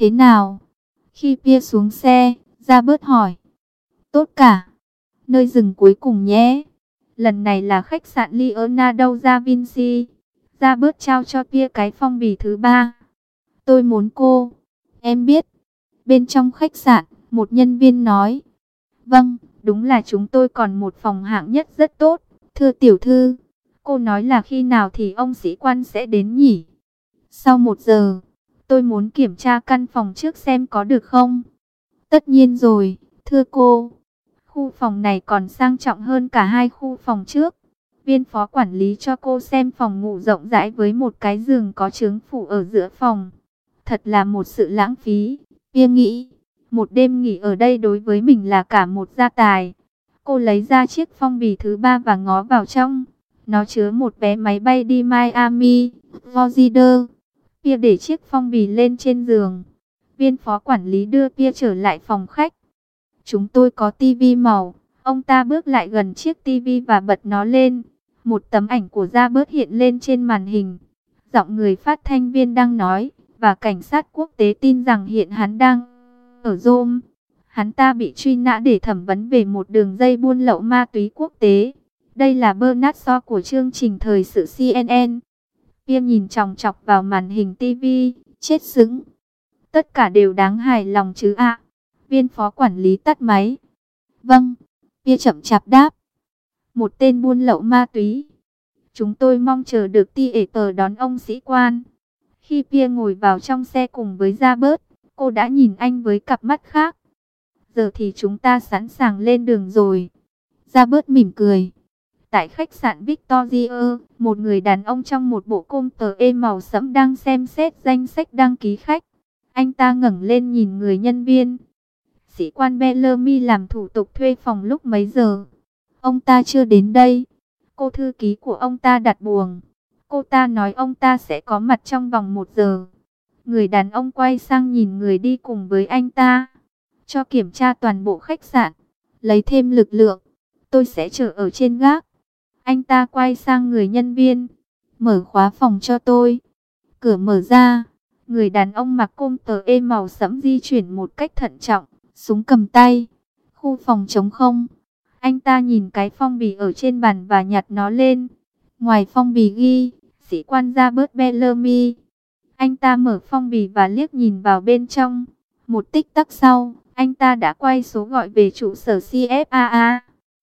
Thế nào? Khi Pierre xuống xe, Robert hỏi. Tốt cả. Nơi dừng cuối cùng nhé. Lần này là khách sạn Leonardo da Vinci. Robert trao cho Pierre cái phong bì thứ 3. Tôi muốn cô. Em biết. Bên trong khách sạn, một nhân viên nói. Vâng, đúng là chúng tôi còn một phòng hạng nhất rất tốt. Thưa tiểu thư, cô nói là khi nào thì ông sĩ quan sẽ đến nhỉ? Sau 1 giờ, tôi muốn kiểm tra căn phòng trước xem có được không? Tất nhiên rồi, thưa cô. Khu phòng này còn sang trọng hơn cả 2 khu phòng trước. Viên phó quản lý cho cô xem phòng ngủ rộng rãi với một cái giường có chướng phủ ở giữa phòng. Thật là một sự lãng phí. Pierre nghĩ, một đêm nghỉ ở đây đối với mình là cả một gia tài. Cô lấy ra chiếc phong bì thứ 3 và ngó vào trong. Nó chứa một vé máy bay đi Miami, Florida. Pierre để chiếc phong bì lên trên giường. Viên phó quản lý đưa Pierre trở lại phòng khách. Chúng tôi có tivi màu. Ông ta bước lại gần chiếc tivi và bật nó lên. Một tấm ảnh của Robert hiện lên trên màn hình. Giọng người phát thanh viên đang nói. Và cảnh sát quốc tế tin rằng hiện hắn đang ở Rome. Hắn ta bị truy nã để thẩm vấn về một đường dây buôn lậu ma túy quốc tế. Đây là Bernard Shaw của chương trình thời sự CNN. Pierre nhìn chòng chọc vào màn hình tivi, chết sững. Tất cả đều đáng hài lòng chứ ạ? Viên phó quản lý tắt máy. Vâng, Pierre chậm chạp đáp. Một tên buôn lậu ma túy. Chúng tôi mong chờ được theater đón ông sĩ quan. Khi Pierre ngồi vào trong xe cùng với Robert, cô đã nhìn anh với cặp mắt khác. Giờ thì chúng ta sẵn sàng lên đường rồi. Robert mỉm cười. Tại khách sạn Victoria, một người đàn ông trong một bộ com tờ ê màu sẫm đang xem xét danh sách đăng ký khách. Anh ta ngẩng lên nhìn người nhân viên. Sĩ quan Bellamy làm thủ tục thuê phòng lúc mấy giờ? Ông ta chưa đến đây. Cô thư ký của ông ta đặt buồng. Cô ta nói ông ta sẽ có mặt trong vòng 1 giờ. Người đàn ông quay sang nhìn người đi cùng với anh ta. Cho kiểm tra toàn bộ khách sạn. Lấy thêm lực lượng. Tôi sẽ chờ ở trên gác. Anh ta quay sang người nhân viên. Mở khóa phòng cho tôi. Cửa mở ra. Người đàn ông mặc com tờ ê màu sẫm di chuyển một cách thận trọng. Súng cầm tay. Khu phòng trống không. Anh ta nhìn cái phong bì ở trên bàn và nhặt nó lên. Ngoài phong bì ghi, sĩ quan Robert Bellamy. Anh ta mở phong bì và liếc nhìn vào bên trong. Một tích tắc sau, anh ta đã quay số gọi về trụ sở CFAA.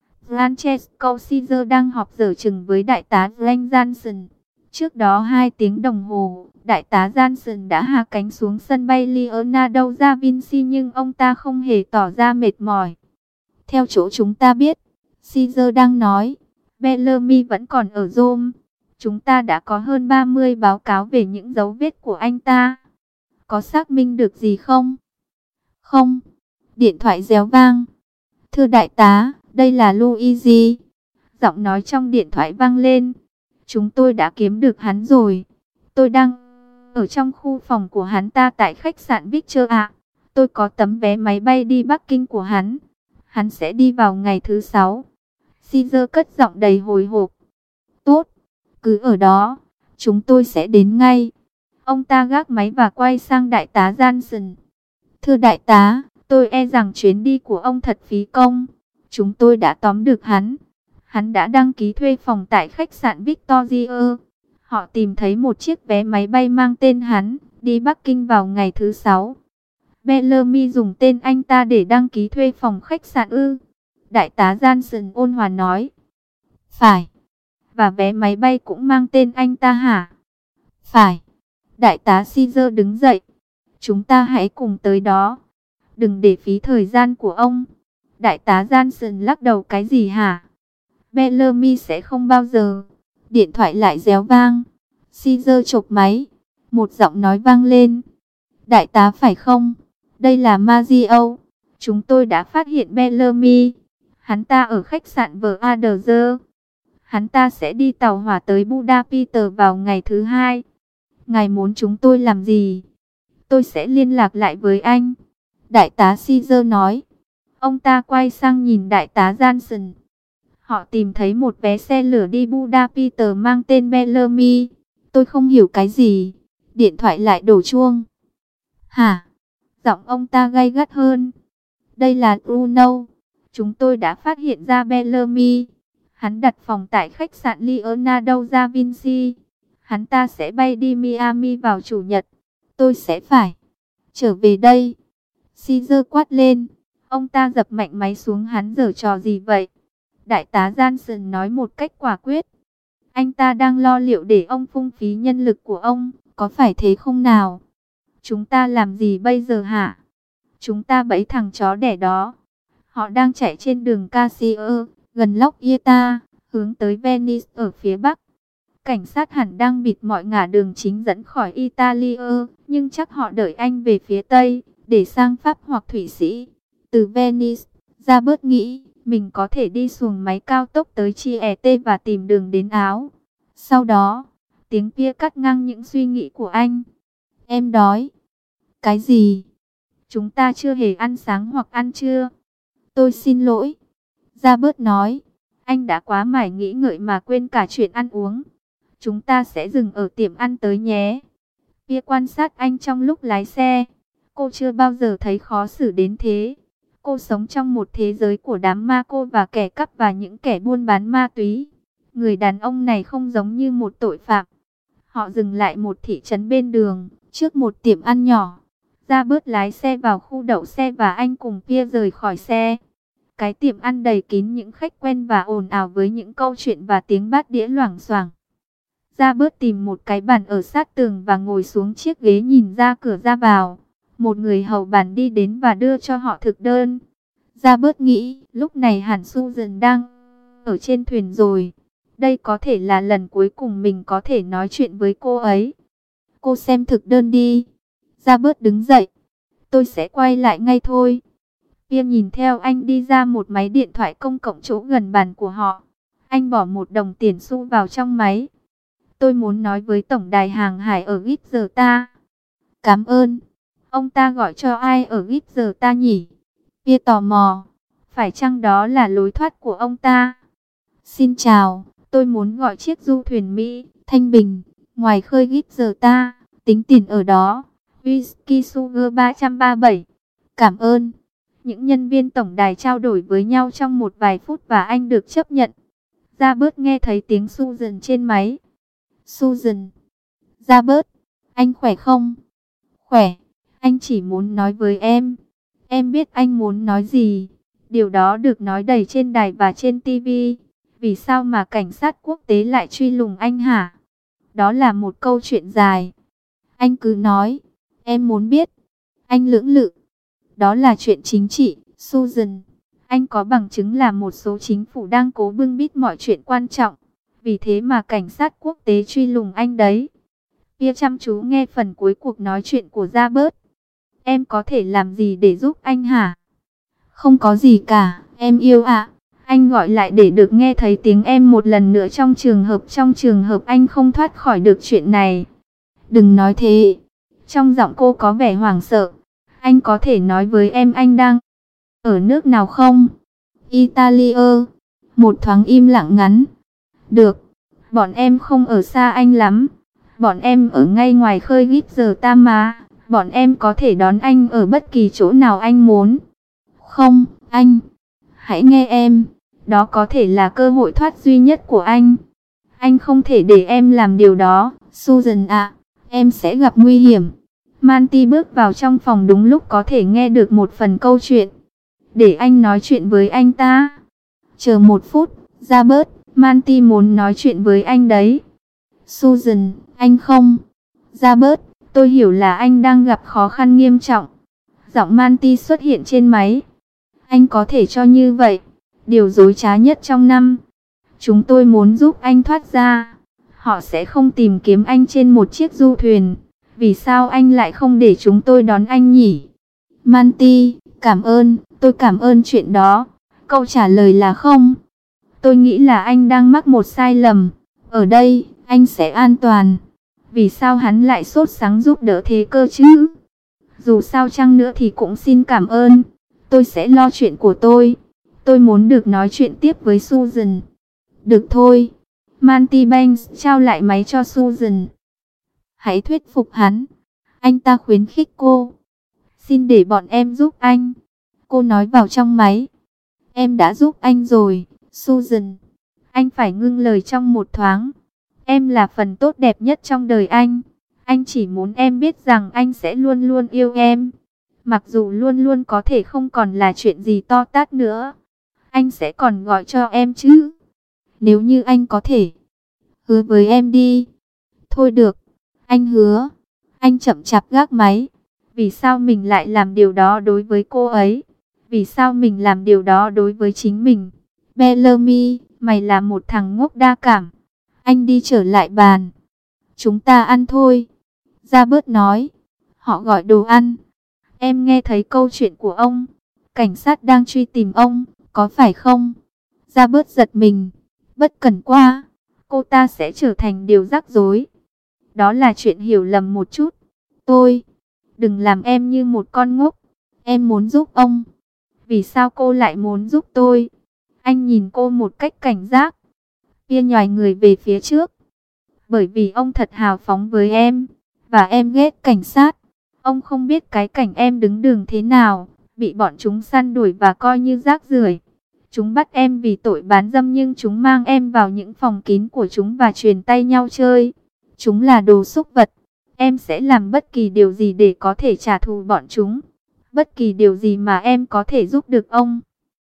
Francesco Caesar đang họp dở chừng với đại tá Frank Johnson. Trước đó 2 tiếng đồng hồ, đại tá Johnson đã hạ cánh xuống sân bay Leonardo da Vinci nhưng ông ta không hề tỏ ra mệt mỏi. Theo chỗ chúng ta biết, Caesar đang nói, Bellamy vẫn còn ở Rome. Chúng ta đã có hơn 30 báo cáo về những dấu vết của anh ta. Có xác minh được gì không? Không. Điện thoại réo vang. Thưa đại tá, đây là Luigi. Giọng nói trong điện thoại vang lên. Chúng tôi đã kiếm được hắn rồi. Tôi đang ở trong khu phòng của hắn ta tại khách sạn Victor ạ. Tôi có tấm vé máy bay đi Bắc Kinh của hắn. Hắn sẽ đi vào ngày thứ 6. Caesar cất giọng đầy hồi hộp. Tốt, cứ ở đó, chúng tôi sẽ đến ngay. Ông ta gác máy và quay sang đại tá Johnson. Thưa đại tá, tôi e rằng chuyến đi của ông thật phí công. Chúng tôi đã tóm được hắn. Hắn đã đăng ký thuê phòng tại khách sạn Victoria. Họ tìm thấy một chiếc vé máy bay mang tên hắn, đi Bắc Kinh vào ngày thứ 6. Bellamy dùng tên anh ta để đăng ký thuê phòng khách sạn ư? Đại tá Johnson ôn hòa nói. Phải. Và vé máy bay cũng mang tên anh ta hả? Phải. Đại tá Caesar đứng dậy. Chúng ta hãy cùng tới đó. Đừng để phí thời gian của ông. Đại tá Johnson lắc đầu. Cái gì hả? Bellamy sẽ không bao giờ. Điện thoại lại réo vang. Caesar chộp máy. Một giọng nói vang lên. Đại tá phải không? Đây là Mario. Chúng tôi đã phát hiện Bellamy. Hắn ta ở khách sạn Vladar. Hắn ta sẽ đi tàu hỏa tới Budapest vào ngày thứ 2. Ngài muốn chúng tôi làm gì? Tôi sẽ liên lạc lại với anh. Đại tá Caesar nói. Ông ta quay sang nhìn đại tá Johnson. Họ tìm thấy một vé xe lửa đi Budapest mang tên Bellamy. Tôi không hiểu cái gì. Điện thoại lại đổ chuông. Hả? Giọng ông ta gay gắt hơn. Đây là Bruno. Chúng tôi đã phát hiện ra Bellamy. Hắn đặt phòng tại khách sạn Leonardo da Vinci. Hắn ta sẽ bay đi Miami vào chủ nhật. Tôi sẽ phải trở về đây. Caesar quát lên. Ông ta dập mạnh máy xuống. Hắn giở trò gì vậy? Đại tá Johnson nói một cách quả quyết. Anh ta đang lo liệu để ông phung phí nhân lực của ông. Có phải thế không nào? Chúng ta làm gì bây giờ hả? Chúng ta bẫy thằng chó đẻ đó. Họ đang chạy trên đường Casio, gần Lock Ieta, hướng tới Venice ở phía bắc. Cảnh sát hẳn đang bịt mọi ngả đường chính dẫn khỏi Italia, nhưng chắc họ đợi anh về phía tây, để sang Pháp hoặc Thụy Sĩ. Từ Venice, Robert nghĩ mình có thể đi xuồng máy cao tốc tới Chieti và tìm đường đến Áo. Sau đó, tiếng Pia cắt ngang những suy nghĩ của anh. Em đói. Cái gì? Chúng ta chưa hề ăn sáng hoặc ăn trưa. Tôi xin lỗi. Robert nói. Anh đã quá mải nghĩ ngợi mà quên cả chuyện ăn uống. Chúng ta sẽ dừng ở tiệm ăn tới nhé. Pia quan sát anh trong lúc lái xe. Cô chưa bao giờ thấy khó xử đến thế. Cô sống trong một thế giới của đám ma cô và kẻ cắp và những kẻ buôn bán ma túy. Người đàn ông này không giống như một tội phạm. Họ dừng lại một thị trấn bên đường, trước một tiệm ăn nhỏ. Robert lái xe vào khu đậu xe và anh cùng Pia rời khỏi xe. Cái tiệm ăn đầy kín những khách quen và ồn ào với những câu chuyện và tiếng bát đĩa loảng xoảng. Robert tìm một cái bàn ở sát tường và ngồi xuống chiếc ghế nhìn ra cửa ra vào. Một người hầu bàn đi đến và đưa cho họ thực đơn. Robert nghĩ lúc này hẳn Susan đang ở trên thuyền rồi. Đây có thể là lần cuối cùng mình có thể nói chuyện với cô ấy. Cô xem thực đơn đi. Robert đứng dậy. Tôi sẽ quay lại ngay thôi. Pia nhìn theo anh đi ra một máy điện thoại công cộng chỗ gần bàn của họ. Anh bỏ một đồng tiền xu vào trong máy. Tôi muốn nói với tổng đài hàng hải ở Gibraltar. Cảm ơn. Ông ta gọi cho ai ở Gibraltar nhỉ? Pia tò mò. Phải chăng đó là lối thoát của ông ta? Xin chào, tôi muốn gọi chiếc du thuyền Mỹ, Thanh Bình, ngoài khơi Gibraltar, tính tiền ở đó. Whisky Sugar 337. Cảm ơn. Những nhân viên tổng đài trao đổi với nhau trong một vài phút và anh được chấp nhận. Robert nghe thấy tiếng Susan trên máy. Susan. Robert, anh khỏe không? Khỏe, anh chỉ muốn nói với em. Em biết anh muốn nói gì. Điều đó được nói đầy trên đài và trên TV. Vì sao mà cảnh sát quốc tế lại truy lùng anh hả? Đó là một câu chuyện dài. Anh cứ nói. Em muốn biết. Anh lưỡng lự. Đó là chuyện chính trị, Susan. Anh có bằng chứng là một số chính phủ đang cố bưng bít mọi chuyện quan trọng. Vì thế mà cảnh sát quốc tế truy lùng anh đấy. Pia chăm chú nghe phần cuối cuộc nói chuyện của Robert. Em có thể làm gì để giúp anh hả? Không có gì cả, em yêu ạ. Anh gọi lại để được nghe thấy tiếng em một lần nữa trong trường hợp anh không thoát khỏi được chuyện này. Đừng nói thế. Trong giọng cô có vẻ hoảng sợ. Anh có thể nói với em anh đang ở nước nào không? Italia. Một thoáng im lặng ngắn. Được. Bọn em không ở xa anh lắm. Bọn em ở ngay ngoài khơi Gibraltar mà. Bọn em có thể đón anh ở bất kỳ chỗ nào anh muốn. Không, anh. Hãy nghe em. Đó có thể là cơ hội thoát duy nhất của anh. Anh không thể để em làm điều đó, Susan ạ. Em sẽ gặp nguy hiểm. Manti bước vào trong phòng đúng lúc có thể nghe được một phần câu chuyện. Để anh nói chuyện với anh ta. Chờ một phút, Robert, Manti muốn nói chuyện với anh đấy. Susan, anh không. Robert, tôi hiểu là anh đang gặp khó khăn nghiêm trọng. Giọng Manti xuất hiện trên máy. Anh có thể cho như vậy. Điều dối trá nhất trong năm. Chúng tôi muốn giúp anh thoát ra. Họ sẽ không tìm kiếm anh trên một chiếc du thuyền. Vì sao anh lại không để chúng tôi đón anh nhỉ? Manti, cảm ơn, tôi cảm ơn chuyện đó. Câu trả lời là không. Tôi nghĩ là anh đang mắc một sai lầm. Ở đây, anh sẽ an toàn. Vì sao hắn lại sốt sắng giúp đỡ thế cơ chứ? Dù sao chăng nữa thì cũng xin cảm ơn. Tôi sẽ lo chuyện của tôi. Tôi muốn được nói chuyện tiếp với Susan. Được thôi. Manti Banks trao lại máy cho Susan. Hãy thuyết phục hắn. Anh ta khuyến khích cô. Xin để bọn em giúp anh. Cô nói vào trong máy. Em đã giúp anh rồi, Susan. Anh phải ngưng lời trong một thoáng. Em là phần tốt đẹp nhất trong đời anh. Anh chỉ muốn em biết rằng anh sẽ luôn luôn yêu em. Mặc dù luôn luôn có thể không còn là chuyện gì to tát nữa. Anh sẽ còn gọi cho em chứ. Nếu như anh có thể. Hứa với em đi. Thôi được. Anh hứa. Anh chậm chạp gác máy. Vì sao mình lại làm điều đó đối với cô ấy? Vì sao mình làm điều đó đối với chính mình? Bellamy, mày là một thằng ngốc đa cảm. Anh đi trở lại bàn. Chúng ta ăn thôi. Robert nói. Họ gọi đồ ăn. Em nghe thấy câu chuyện của ông. Cảnh sát đang truy tìm ông, có phải không? Robert giật mình. Bất cẩn quá. Cô ta sẽ trở thành điều rắc rối. Đó là chuyện hiểu lầm một chút. Đừng làm em như một con ngốc. Em muốn giúp ông. Vì sao cô lại muốn giúp tôi? Anh nhìn cô một cách cảnh giác. Pia nhòi người về phía trước. Bởi vì ông thật hào phóng với em. Và em ghét cảnh sát. Ông không biết cái cảnh em đứng đường thế nào. Bị bọn chúng săn đuổi và coi như rác rưởi. Chúng bắt em vì tội bán dâm nhưng chúng mang em vào những phòng kín của chúng và truyền tay nhau chơi. Chúng là đồ súc vật. Em sẽ làm bất kỳ điều gì để có thể trả thù bọn chúng. Bất kỳ điều gì mà em có thể giúp được ông.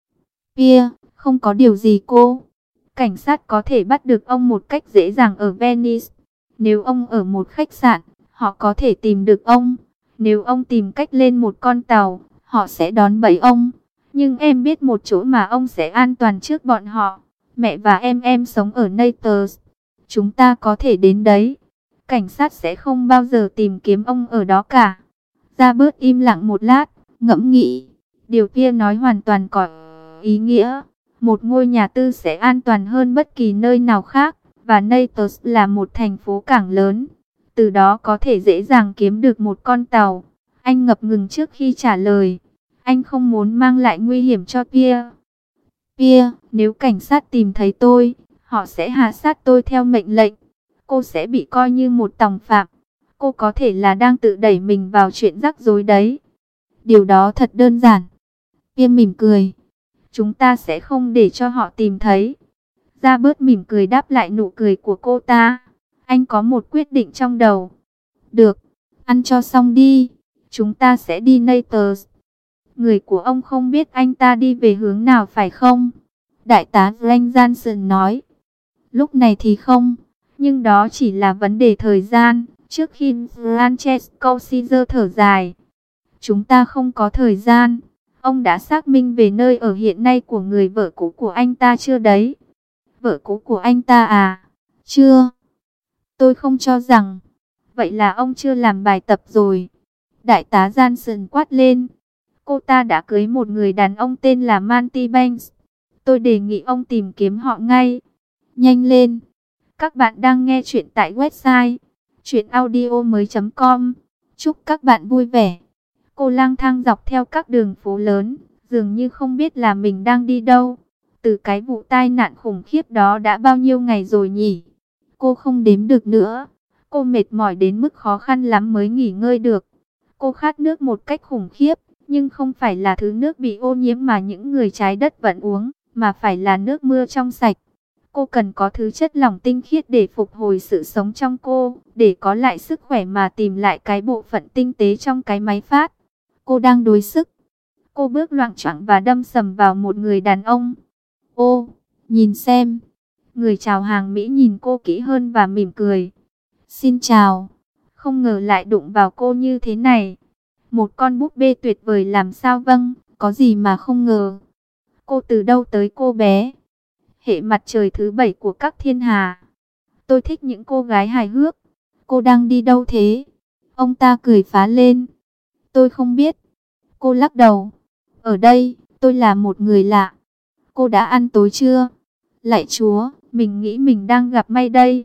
Pia, không có điều gì cô. Cảnh sát có thể bắt được ông một cách dễ dàng ở Venice. Nếu ông ở một khách sạn, họ có thể tìm được ông. Nếu ông tìm cách lên một con tàu, họ sẽ đón bẫy ông. Nhưng em biết một chỗ mà ông sẽ an toàn trước bọn họ. Mẹ và em sống ở Naples. Chúng ta có thể đến đấy. Cảnh sát sẽ không bao giờ tìm kiếm ông ở đó cả. Robert im lặng một lát, ngẫm nghĩ. Điều Pia nói hoàn toàn có ý nghĩa. Một ngôi nhà tư sẽ an toàn hơn bất kỳ nơi nào khác. Và Naples là một thành phố cảng lớn. Từ đó có thể dễ dàng kiếm được một con tàu. Anh ngập ngừng trước khi trả lời. Anh không muốn mang lại nguy hiểm cho Pia. Pia, nếu cảnh sát tìm thấy tôi, họ sẽ hạ sát tôi theo mệnh lệnh. Cô sẽ bị coi như một tòng phạm. Cô có thể là đang tự đẩy mình vào chuyện rắc rối đấy. Điều đó thật đơn giản. Pia mỉm cười. Chúng ta sẽ không để cho họ tìm thấy. Robert mỉm cười đáp lại nụ cười của cô ta. Anh có một quyết định trong đầu. Được, ăn cho xong đi. Chúng ta sẽ đi Naples. Người của ông không biết anh ta đi về hướng nào phải không? Đại tá Frank Johnson nói. Lúc này thì không. Nhưng đó chỉ là vấn đề thời gian. Trước khi Francesco Caesar thở dài. Chúng ta không có thời gian. Ông đã xác minh về nơi ở hiện nay của người vợ cũ của anh ta chưa đấy? Vợ cũ của anh ta à? Chưa. Tôi không cho rằng. Vậy là ông chưa làm bài tập rồi. Đại tá Johnson quát lên. Cô ta đã cưới một người đàn ông tên là Manty Banks. Tôi đề nghị ông tìm kiếm họ ngay. Nhanh lên. Các bạn đang nghe chuyện tại website chuyenaudio.com. Chúc các bạn vui vẻ. Cô lang thang dọc theo các đường phố lớn, dường như không biết là mình đang đi đâu. Từ cái vụ tai nạn khủng khiếp đó đã bao nhiêu ngày rồi nhỉ? Cô không đếm được nữa. Cô mệt mỏi đến mức khó khăn lắm mới nghỉ ngơi được. Cô khát nước một cách khủng khiếp, nhưng không phải là thứ nước bị ô nhiễm mà những người trái đất vẫn uống, mà phải là nước mưa trong sạch. Cô cần có thứ chất lỏng tinh khiết để phục hồi sự sống trong cô, để có lại sức khỏe mà tìm lại cái bộ phận tinh tế trong cái máy phát. Cô đang đuối sức. Cô bước loạng choạng và đâm sầm vào một người đàn ông. Ô, nhìn xem. Người chào hàng Mỹ nhìn cô kỹ hơn và mỉm cười. Xin chào. Không ngờ lại đụng vào cô như thế này. Một con búp bê tuyệt vời làm sao vâng, có gì mà không ngờ. Cô từ đâu tới cô bé? Hệ mặt trời thứ 7 của các thiên hà. Tôi thích những cô gái hài hước. Cô đang đi đâu thế? Ông ta cười phá lên. Tôi không biết. Cô lắc đầu. Ở đây, tôi là một người lạ. Cô đã ăn tối chưa? Lạy Chúa, mình nghĩ mình đang gặp may đây.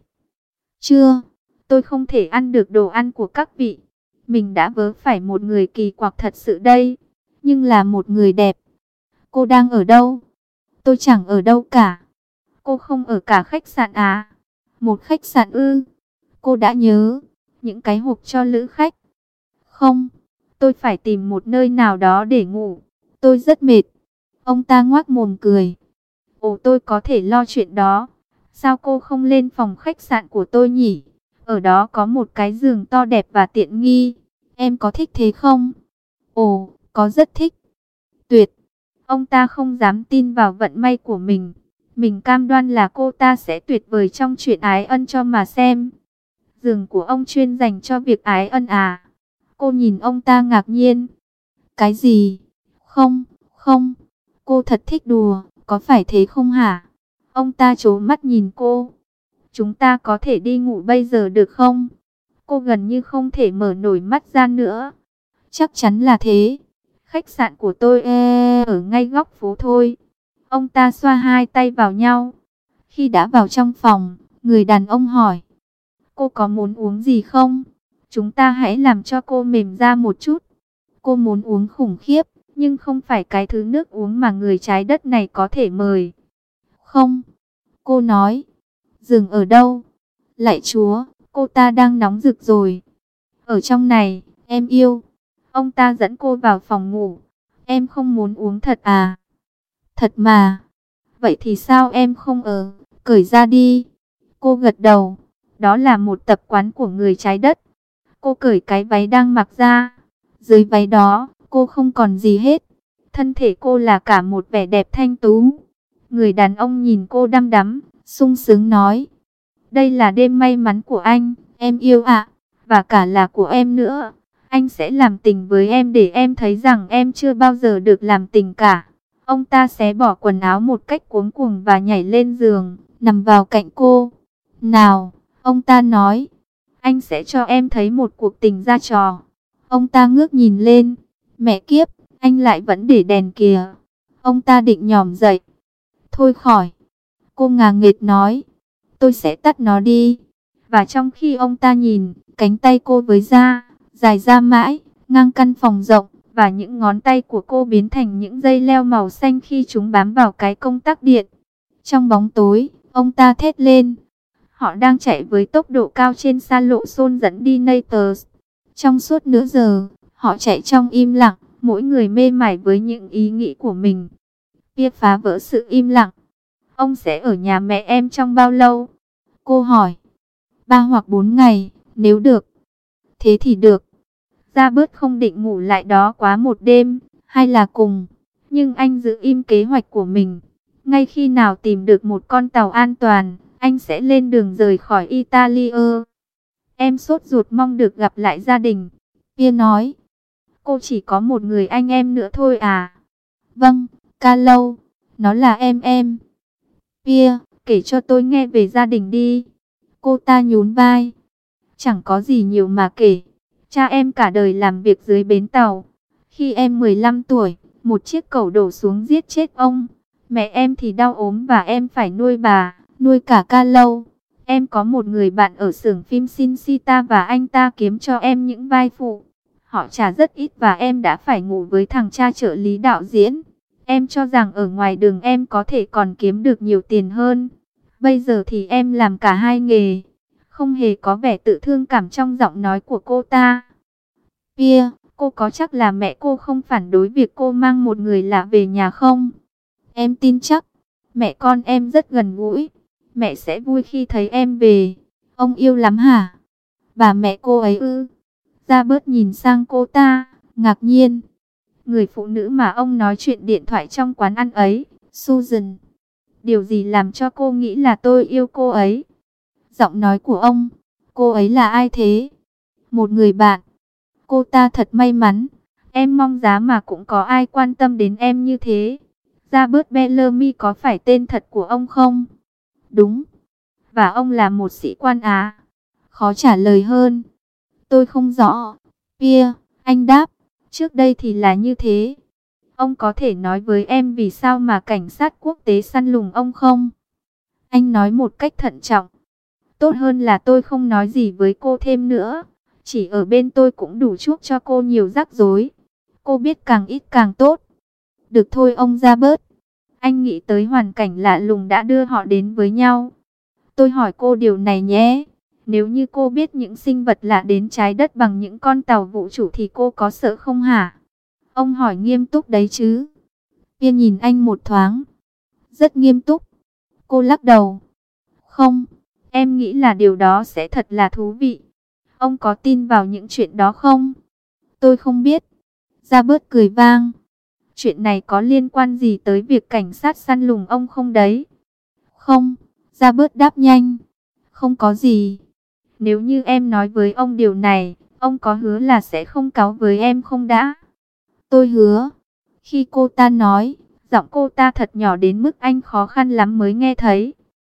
Chưa, tôi không thể ăn được đồ ăn của các vị. Mình đã vớ phải một người kỳ quặc thật sự đây. Nhưng là một người đẹp. Cô đang ở đâu? Tôi chẳng ở đâu cả. Cô không ở cả khách sạn à? Một khách sạn ư? Cô đã nhớ những cái hộp cho lữ khách. Không, tôi phải tìm một nơi nào đó để ngủ. Tôi rất mệt. Ông ta ngoác mồm cười. Ồ, tôi có thể lo chuyện đó. Sao cô không lên phòng khách sạn của tôi nhỉ? Ở đó có một cái giường to đẹp và tiện nghi. Em có thích thế không? Ồ, có, rất thích. Tuyệt. Ông ta không dám tin vào vận may của mình. Mình cam đoan là cô ta sẽ tuyệt vời trong chuyện ái ân cho mà xem. Giường của ông chuyên dành cho việc ái ân à? Cô nhìn ông ta ngạc nhiên. Cái gì? Không, không. Cô thật thích đùa, có phải thế không hả? Ông ta trố mắt nhìn cô. Chúng ta có thể đi ngủ bây giờ được không? Cô gần như không thể mở nổi mắt ra nữa. Chắc chắn là thế. Khách sạn của tôi ở ngay góc phố thôi. Ông ta xoa hai tay vào nhau. Khi đã vào trong phòng, người đàn ông hỏi. Cô có muốn uống gì không? Chúng ta hãy làm cho cô mềm ra một chút. Cô muốn uống khủng khiếp, nhưng không phải cái thứ nước uống mà người trái đất này có thể mời. Không, cô nói. Giường ở đâu? Lạy Chúa, cô ta đang nóng rực rồi. Ở trong này, em yêu. Ông ta dẫn cô vào phòng ngủ. Em không muốn uống thật à? Thật mà. Vậy thì sao em không ở? Cởi ra đi. Cô gật đầu. Đó là một tập quán của người trái đất. Cô cởi cái váy đang mặc ra. Dưới váy đó, cô không còn gì hết. Thân thể cô là cả một vẻ đẹp thanh tú. Người đàn ông nhìn cô đăm đắm, sung sướng nói. Đây là đêm may mắn của anh, em yêu ạ. Và cả là của em nữa. Anh sẽ làm tình với em để em thấy rằng em chưa bao giờ được làm tình cả. Ông ta xé bỏ quần áo một cách cuống cuồng và nhảy lên giường, nằm vào cạnh cô. Nào, ông ta nói, anh sẽ cho em thấy một cuộc tình ra trò. Ông ta ngước nhìn lên. Mẹ kiếp, anh lại vẫn để đèn kìa. Ông ta định nhỏm dậy. Thôi khỏi. Cô ngà nghệch nói. Tôi sẽ tắt nó đi. Và trong khi ông ta nhìn, cánh tay cô với da, dài ra mãi, ngang căn phòng rộng. Và những ngón tay của cô biến thành những dây leo màu xanh khi chúng bám vào cái công tắc điện. Trong bóng tối, ông ta thét lên. Họ đang chạy với tốc độ cao trên xa lộ xôn dẫn đi Naples. Trong suốt nửa giờ, họ chạy trong im lặng, mỗi người mê mải với những ý nghĩ của mình. Pia phá vỡ sự im lặng. Ông sẽ ở nhà mẹ em trong bao lâu? Cô hỏi. 3 hoặc 4 ngày, nếu được. Thế thì được. Robert không định ngủ lại đó quá một đêm, hay là cùng. Nhưng anh giữ im kế hoạch của mình. Ngay khi nào tìm được một con tàu an toàn, anh sẽ lên đường rời khỏi Italia. Em sốt ruột mong được gặp lại gia đình. Pia nói. Cô chỉ có một người anh em nữa thôi à? Vâng, Carlo. Nó là em. Pia, kể cho tôi nghe về gia đình đi. Cô ta nhún vai. Chẳng có gì nhiều mà kể. Cha em cả đời làm việc dưới bến tàu. Khi em 15 tuổi, một chiếc cẩu đổ xuống giết chết ông. Mẹ em thì đau ốm và em phải nuôi bà, nuôi cả Carlo. Em có một người bạn ở xưởng phim Sin Sita và anh ta kiếm cho em những vai phụ. Họ trả rất ít và em đã phải ngủ với thằng cha trợ lý đạo diễn. Em cho rằng ở ngoài đường em có thể còn kiếm được nhiều tiền hơn. Bây giờ thì em làm cả hai nghề. Không hề có vẻ tự thương cảm trong giọng nói của cô ta. Pia, cô có chắc là mẹ cô không phản đối việc cô mang một người lạ về nhà không? Em tin chắc. Mẹ con em rất gần gũi. Mẹ sẽ vui khi thấy em về. Ông yêu lắm hả? Bà mẹ cô ấy ư? Robert nhìn sang cô ta, ngạc nhiên. Người phụ nữ mà ông nói chuyện điện thoại trong quán ăn ấy, Susan. Điều gì làm cho cô nghĩ là tôi yêu cô ấy? Giọng nói của ông. Cô ấy là ai thế? Một người bạn. Cô ta thật may mắn. Em mong giá mà cũng có ai quan tâm đến em như thế. Robert Bellamy có phải tên thật của ông không? Đúng. Và ông là một sĩ quan à? Khó trả lời hơn. Tôi không rõ. Pia, anh đáp. Trước đây thì là như thế. Ông có thể nói với em vì sao mà cảnh sát quốc tế săn lùng ông không? Anh nói một cách thận trọng. Tốt hơn là tôi không nói gì với cô thêm nữa. Chỉ ở bên tôi cũng đủ chuốc cho cô nhiều rắc rối. Cô biết càng ít càng tốt. Được thôi ông Robert. Anh nghĩ tới hoàn cảnh lạ lùng đã đưa họ đến với nhau. Tôi hỏi cô điều này nhé. Nếu như cô biết những sinh vật lạ đến trái đất bằng những con tàu vũ trụ thì cô có sợ không hả? Ông hỏi nghiêm túc đấy chứ? Pia nhìn anh một thoáng. Rất nghiêm túc. Cô lắc đầu. Không, em nghĩ là điều đó sẽ thật là thú vị. Ông có tin vào những chuyện đó không? Tôi không biết. Robert cười vang. Chuyện này có liên quan gì tới việc cảnh sát săn lùng ông không đấy? Không, Robert đáp nhanh. Không có gì. Nếu như em nói với ông điều này, ông có hứa là sẽ không cáu với em không đã? Tôi hứa. Khi cô ta nói, giọng cô ta thật nhỏ đến mức anh khó khăn lắm mới nghe thấy.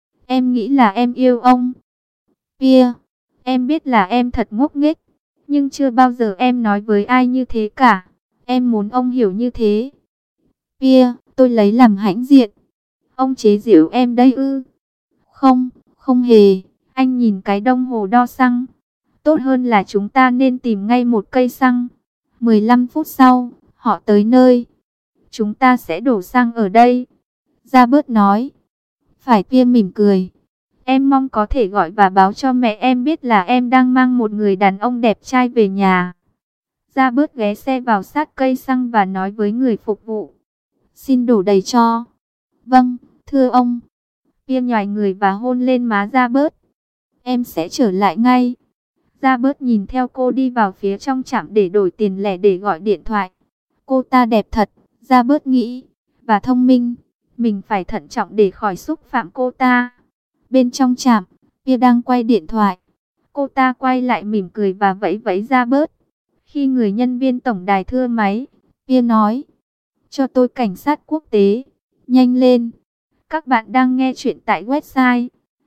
Em nghĩ là em yêu ông. Pia, em biết là em thật ngốc nghếch, nhưng chưa bao giờ em nói với ai như thế cả. Em muốn ông hiểu như thế. Pia, tôi lấy làm hãnh diện. Ông chế giễu em đây ư? Không, không hề. Anh nhìn cái đồng hồ đo xăng. Tốt hơn là chúng ta nên tìm ngay một cây xăng. 15 phút sau, họ tới nơi. Chúng ta sẽ đổ xăng ở đây. Robert nói. Phải, Pia mỉm cười. Em mong có thể gọi và báo cho mẹ em biết là em đang mang một người đàn ông đẹp trai về nhà. Robert ghé xe vào sát cây xăng và nói với người phục vụ. Xin đổ đầy cho. Vâng, thưa ông. Pia nhoài người và hôn lên má Robert. Em sẽ trở lại ngay. Robert nhìn theo cô đi vào phía trong trạm để đổi tiền lẻ để gọi điện thoại. Cô ta đẹp thật, Robert nghĩ, và thông minh. Mình phải thận trọng để khỏi xúc phạm cô ta. Bên trong trạm, Pia đang quay điện thoại. Cô ta quay lại mỉm cười và vẫy vẫy Robert. Khi người nhân viên tổng đài thưa máy, Pia nói. Cho tôi cảnh sát quốc tế. Nhanh lên. Các bạn đang nghe chuyện tại website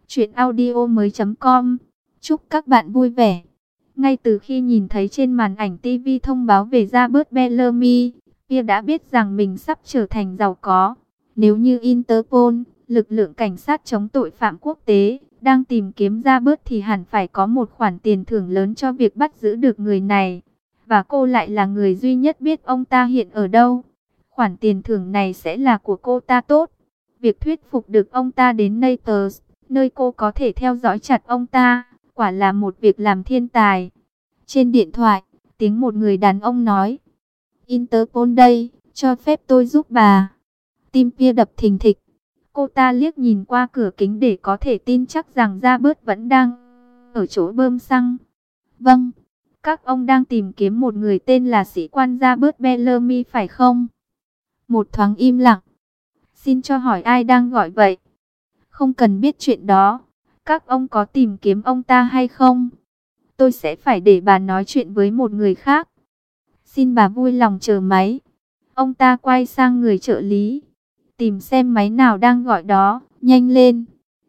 chuyenaudio.com. Chúc các bạn vui vẻ. Ngay từ khi nhìn thấy trên màn ảnh TV thông báo về Robert Bellamy, Pia đã biết rằng mình sắp trở thành giàu có. Nếu như Interpol, lực lượng cảnh sát chống tội phạm quốc tế, đang tìm kiếm Robert thì hẳn phải có một khoản tiền thưởng lớn cho việc bắt giữ được người này. Và cô lại là người duy nhất biết ông ta hiện ở đâu. Khoản tiền thưởng này sẽ là của cô ta tốt. Việc thuyết phục được ông ta đến Naples, nơi cô có thể theo dõi chặt ông ta, quả là một việc làm thiên tài. Trên điện thoại, tiếng một người đàn ông nói. Interpol đây, cho phép tôi giúp bà. Tim Pia đập thình thịch. Cô ta liếc nhìn qua cửa kính để có thể tin chắc rằng Robert vẫn đang ở chỗ bơm xăng. Vâng, các ông đang tìm kiếm một người tên là sĩ quan Robert Bellamy phải không? Một thoáng im lặng. Xin cho hỏi ai đang gọi vậy? Không cần biết chuyện đó. Các ông có tìm kiếm ông ta hay không? Tôi sẽ phải để bà nói chuyện với một người khác. Xin bà vui lòng chờ máy. Ông ta quay sang người trợ lý. Tìm xem máy nào đang gọi đó, nhanh lên.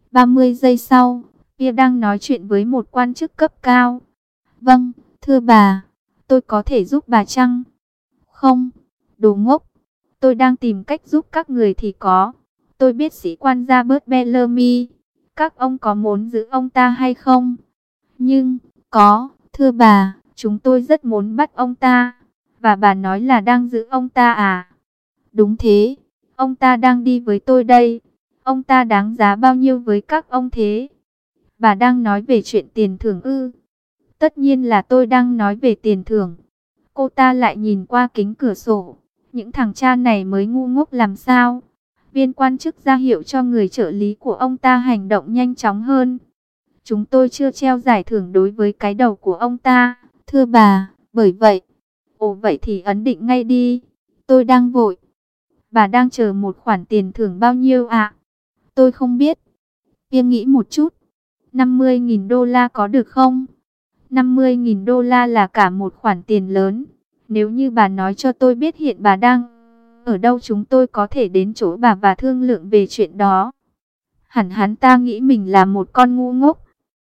30 giây sau, Pia đang nói chuyện với một quan chức cấp cao. Vâng, thưa bà, tôi có thể giúp bà chăng? Không, đồ ngốc. Tôi đang tìm cách giúp các người thì có. Tôi biết sĩ quan Robert Bellamy. Các ông có muốn giữ ông ta hay không? Nhưng, có, thưa bà, chúng tôi rất muốn bắt ông ta. Và bà nói là đang giữ ông ta à? Đúng thế, ông ta đang đi với tôi đây. Ông ta đáng giá bao nhiêu với các ông thế? Bà đang nói về chuyện tiền thưởng ư? Tất nhiên là tôi đang nói về tiền thưởng. Cô ta lại nhìn qua kính cửa sổ. Những thằng cha này mới ngu ngốc làm sao? Viên quan chức ra hiệu cho người trợ lý của ông ta hành động nhanh chóng hơn. Chúng tôi chưa treo giải thưởng đối với cái đầu của ông ta, thưa bà, bởi vậy. Ồ vậy thì ấn định ngay đi. Tôi đang vội. Bà đang chờ một khoản tiền thưởng bao nhiêu ạ? Tôi không biết. Pia nghĩ một chút. 50.000 đô la có được không? 50.000 đô la là cả một khoản tiền lớn. Nếu như bà nói cho tôi biết hiện bà đang ở đâu, chúng tôi có thể đến chỗ bà và thương lượng về chuyện đó. Hẳn hắn ta nghĩ mình là một con ngu ngốc.